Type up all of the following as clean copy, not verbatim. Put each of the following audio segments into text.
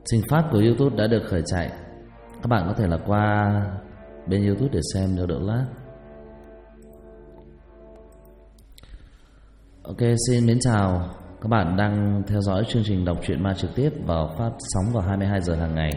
Trình phát của YouTube đã được khởi chạy. Các bạn có thể là qua bên YouTube để xem cho đỡ lát. Ok, xin mến chào. Các bạn đang theo dõi chương trình đọc truyện ma trực tiếp phát sóng vào 22 giờ hàng ngày.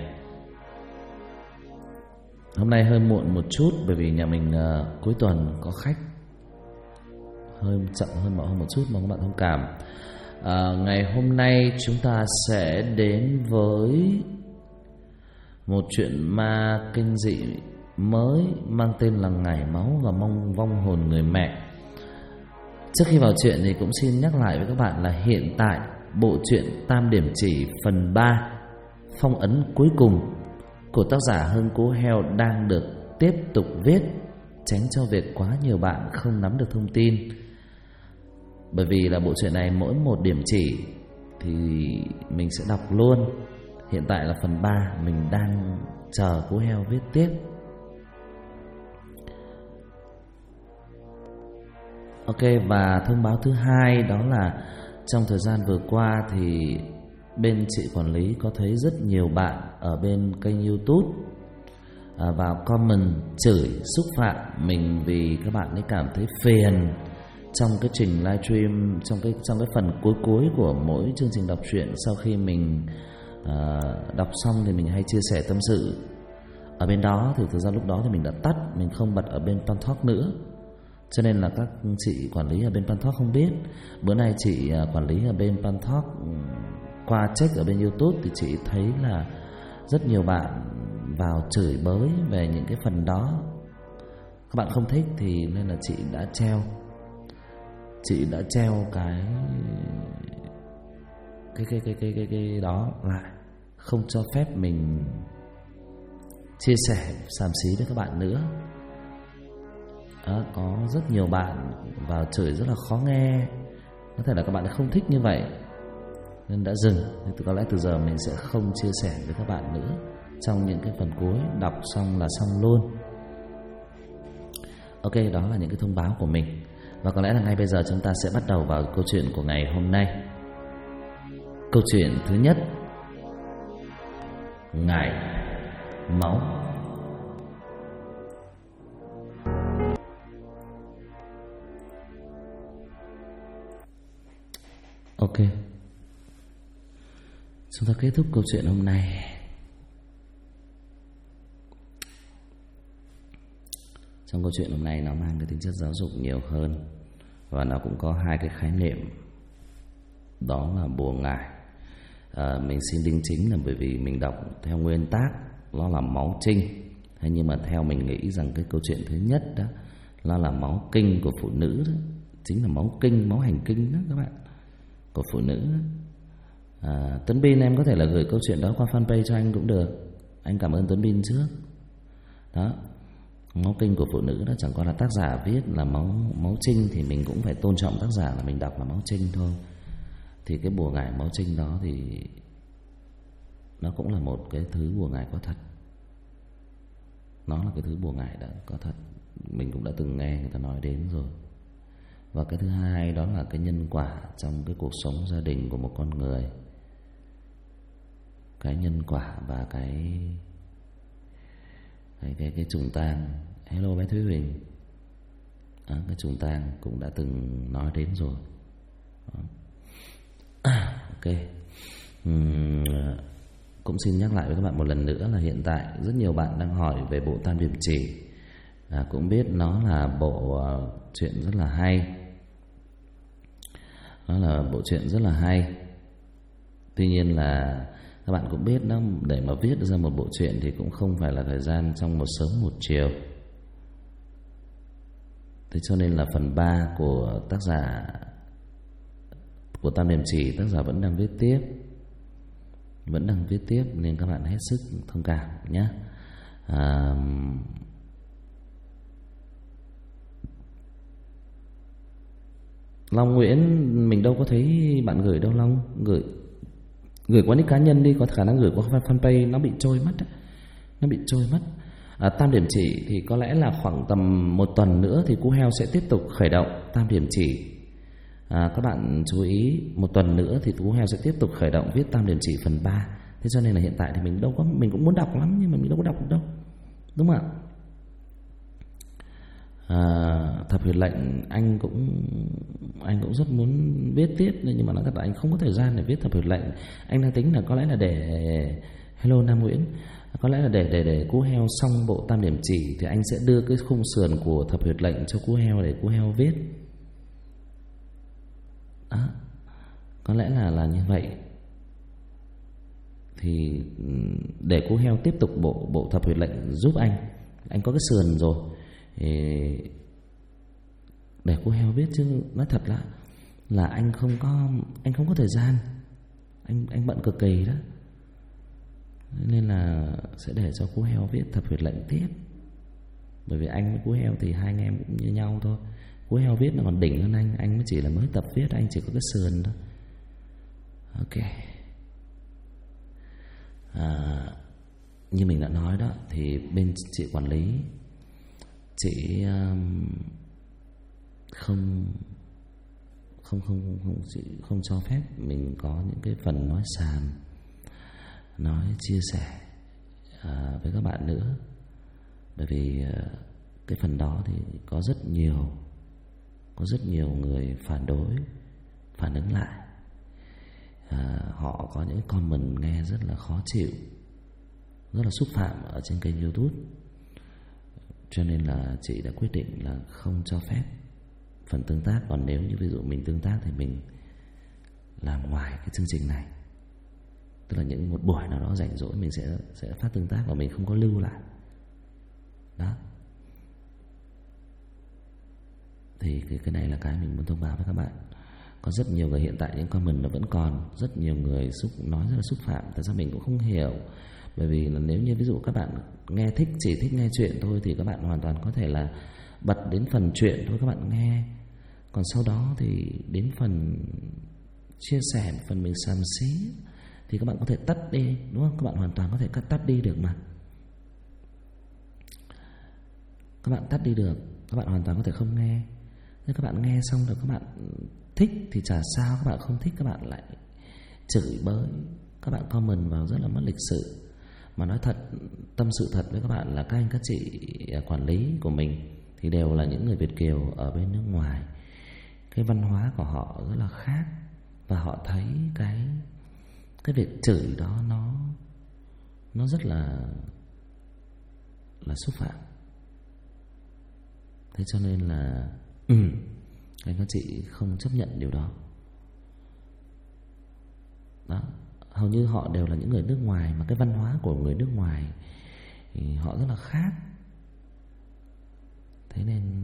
Hôm nay hơi muộn một chút bởi vì nhà mình cuối tuần có khách, hơi chậm hơn mọi hôm một chút, mong các bạn thông cảm. Ngày hôm nay chúng ta sẽ đến với một chuyện ma kinh dị mới mang tên là Ngải Máu và Vong Hồn Người Mẹ. Trước khi vào chuyện thì cũng xin nhắc lại với các bạn là hiện tại bộ truyện Tam Điểm Chỉ phần 3 phong ấn cuối cùng của tác giả Hưng Cố Heo đang được tiếp tục viết, tránh cho việc quá nhiều bạn không nắm được thông tin. Bởi vì là bộ truyện này mỗi một điểm chỉ thì mình sẽ đọc luôn. Hiện tại là phần 3, mình đang chờ Cố Heo viết tiếp. Ok, và thông báo thứ hai đó là trong thời gian vừa qua thì bên chị quản lý có thấy rất nhiều bạn ở bên kênh YouTube vào comment chửi xúc phạm mình vì các bạn ấy cảm thấy phiền trong cái trình livestream, trong cái phần cuối của mỗi chương trình đọc truyện. Sau khi mình đọc xong thì mình hay chia sẻ tâm sự ở bên đó, thì thực ra lúc đó thì mình đã tắt, mình không bật ở bên Pan Talk nữa, cho nên là các chị quản lý ở bên Pan Talk không biết. Bữa nay chị quản lý ở bên Pan Talk qua check ở bên YouTube thì chị thấy là rất nhiều bạn vào chửi bới về những cái phần đó. Các bạn không thích thì nên là chị đã treo cái đó lại, không cho phép mình chia sẻ xàm xí với các bạn nữa. Có rất nhiều bạn vào chửi rất là khó nghe, có thể là các bạn không thích như vậy nên đã dừng. Thì có lẽ từ giờ mình sẽ không chia sẻ với các bạn nữa. Trong những cái phần cuối đọc xong là xong luôn. Ok, đó là những cái thông báo của mình. Và có lẽ là ngay bây giờ chúng ta sẽ bắt đầu vào câu chuyện của ngày hôm nay. Câu chuyện thứ nhất, Ngải Máu. Ok, chúng ta kết thúc câu chuyện hôm nay. Trong câu chuyện hôm nay nó mang cái tính chất giáo dục nhiều hơn, và nó cũng có hai cái khái niệm, đó là bùa ngải. Mình xin đính chính là bởi vì mình đọc theo nguyên tác nó là máu trinh, thế nhưng mà theo mình nghĩ rằng cái câu chuyện thứ nhất đó nó là máu kinh của phụ nữ đó, chính là máu kinh, máu hành kinh đó các bạn, của phụ nữ đó. Tuấn Bin, em có thể là gửi câu chuyện đó qua fanpage cho anh cũng được, anh cảm ơn Tuấn Bin trước đó. Máu kinh của phụ nữ đó chẳng qua là tác giả viết là máu trinh thì mình cũng phải tôn trọng tác giả, là mình đọc là máu trinh thôi. Thì cái bùa ngải máu trinh đó thì nó cũng là một cái thứ bùa ngải có thật. Nó là cái thứ bùa ngải đã có thật, mình cũng đã từng nghe người ta nói đến rồi. Và cái thứ hai đó là cái nhân quả trong cái cuộc sống gia đình của một con người. Cái nhân quả và cái trùng tang. Hello bé Thúy Huỳnh. Cái trùng tang cũng đã từng nói đến rồi. Ok. Cũng xin nhắc lại với các bạn một lần nữa là hiện tại rất nhiều bạn đang hỏi về bộ Tam Điểm Chỉ. Cũng biết nó là bộ truyện rất là hay. Nó là bộ truyện rất là hay. Tuy nhiên là các bạn cũng biết đó, để mà viết ra một bộ truyện thì cũng không phải là thời gian trong một sớm một chiều. Thế cho nên là phần 3 của tác giả của Tam Điểm Chỉ, tác giả vẫn đang viết tiếp, nên các bạn hết sức thông cảm nhé. Long Nguyễn, mình đâu có thấy bạn gửi đâu Long. Gửi qua nick cá nhân đi, có khả năng gửi qua fanpage nó bị trôi mất. Tam Điểm Chỉ thì có lẽ là khoảng tầm một tuần nữa thì Cú Heo sẽ tiếp tục khởi động Tam Điểm Chỉ. Các bạn chú ý, một tuần nữa thì Cú Heo sẽ tiếp tục khởi động viết Tam Điểm Chỉ phần 3. Thế cho nên là hiện tại thì mình cũng muốn đọc lắm, nhưng mà mình đâu có đọc được đâu, đúng không ạ? Thập Huyệt Lệnh anh cũng rất muốn viết tiếp, nhưng mà nói thật là anh không có thời gian để viết Thập Huyệt Lệnh. Anh đang tính là có lẽ là để Hello Nam Nguyễn, có lẽ là để Cú Heo xong bộ Tam Điểm Chỉ thì anh sẽ đưa cái khung sườn của Thập Huyệt Lệnh cho Cú Heo để Cú Heo viết. Đó, có lẽ là như vậy. Thì để Cú Heo tiếp tục bộ Thập Huyệt Lệnh giúp anh có cái sườn rồi thì để Cú Heo viết, chứ nói thật là anh không có thời gian, anh bận cực kỳ đó, nên là sẽ để cho Cú Heo viết Thập Huyệt Lệnh tiếp. Bởi vì anh với Cú Heo thì hai anh em cũng như nhau thôi. Cú Heo viết nó còn đỉnh hơn anh mới chỉ là mới tập viết, anh chỉ có cái sườn thôi. Ok. Như mình đã nói đó, thì bên chị quản lý, chị không cho phép mình có những cái phần nói xàm, nói chia sẻ với các bạn nữa. Bởi vì cái phần đó thì có rất nhiều người phản đối, phản ứng lại. Họ có những comment nghe rất là khó chịu, rất là xúc phạm ở trên kênh YouTube. Cho nên là chị đã quyết định là không cho phép phần tương tác. Còn nếu như ví dụ mình tương tác thì mình làm ngoài cái chương trình này, tức là những một buổi nào đó rảnh rỗi mình sẽ phát tương tác và mình không có lưu lại. Đó. Thì cái này là cái mình muốn thông báo với các bạn. Có rất nhiều người, hiện tại những comment nó vẫn còn rất nhiều người nói rất là xúc phạm. Tại sao mình cũng không hiểu. Bởi vì là nếu như ví dụ các bạn chỉ thích nghe chuyện thôi thì các bạn hoàn toàn có thể là bật đến phần chuyện thôi các bạn nghe. Còn sau đó thì đến phần chia sẻ, phần mình xàm xí thì các bạn có thể tắt đi, đúng không? Các bạn hoàn toàn có thể tắt đi được mà. Các bạn tắt đi được, các bạn hoàn toàn có thể không nghe. Nếu các bạn nghe xong rồi các bạn thích thì chả sao, các bạn không thích các bạn lại chửi bới, các bạn comment vào rất là mất lịch sự. Mà nói thật, tâm sự thật với các bạn là các anh các chị quản lý của mình thì đều là những người Việt kiều ở bên nước ngoài. Cái văn hóa của họ rất là khác, và họ thấy cái việc chửi đó nó rất là xúc phạm. Thế cho nên là anh các chị không chấp nhận điều đó. Đó, hầu như họ đều là những người nước ngoài, mà cái văn hóa của người nước ngoài thì họ rất là khác. Thế nên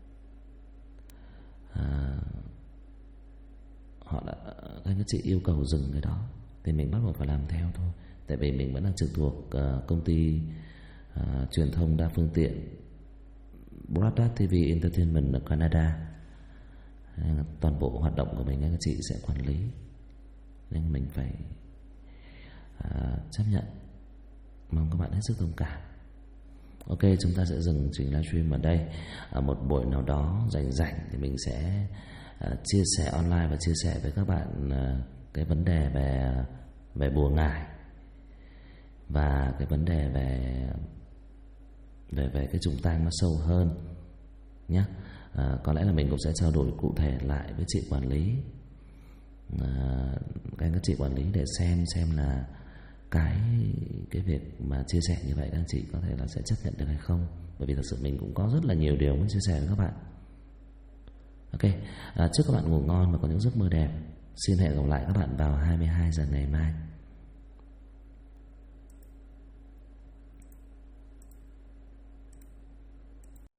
anh các chị yêu cầu dừng cái đó thì mình bắt buộc phải làm theo thôi. Tại vì mình vẫn đang trực thuộc công ty truyền thông đa phương tiện Broadcast TV Entertainment ở Canada. Toàn bộ hoạt động của mình các chị sẽ quản lý, nên mình phải chấp nhận. Mong các bạn hết sức thông cảm. Ok, chúng ta sẽ dừng trình livestream ở đây. Ở một buổi nào đó rảnh thì mình sẽ chia sẻ online và chia sẻ với các bạn cái vấn đề về bùa ngải và cái vấn đề về cái trùng tang nó sâu hơn nhé. Có lẽ là mình cũng sẽ trao đổi cụ thể lại với chị quản lý, các chị quản lý để xem là cái việc mà chia sẻ như vậy các chị có thể là sẽ chấp nhận được hay không. Bởi vì thật sự mình cũng có rất là nhiều điều muốn chia sẻ với các bạn. Ok, chúc các bạn ngủ ngon và có những giấc mơ đẹp. Xin hẹn gặp lại các bạn vào 22 giờ ngày mai.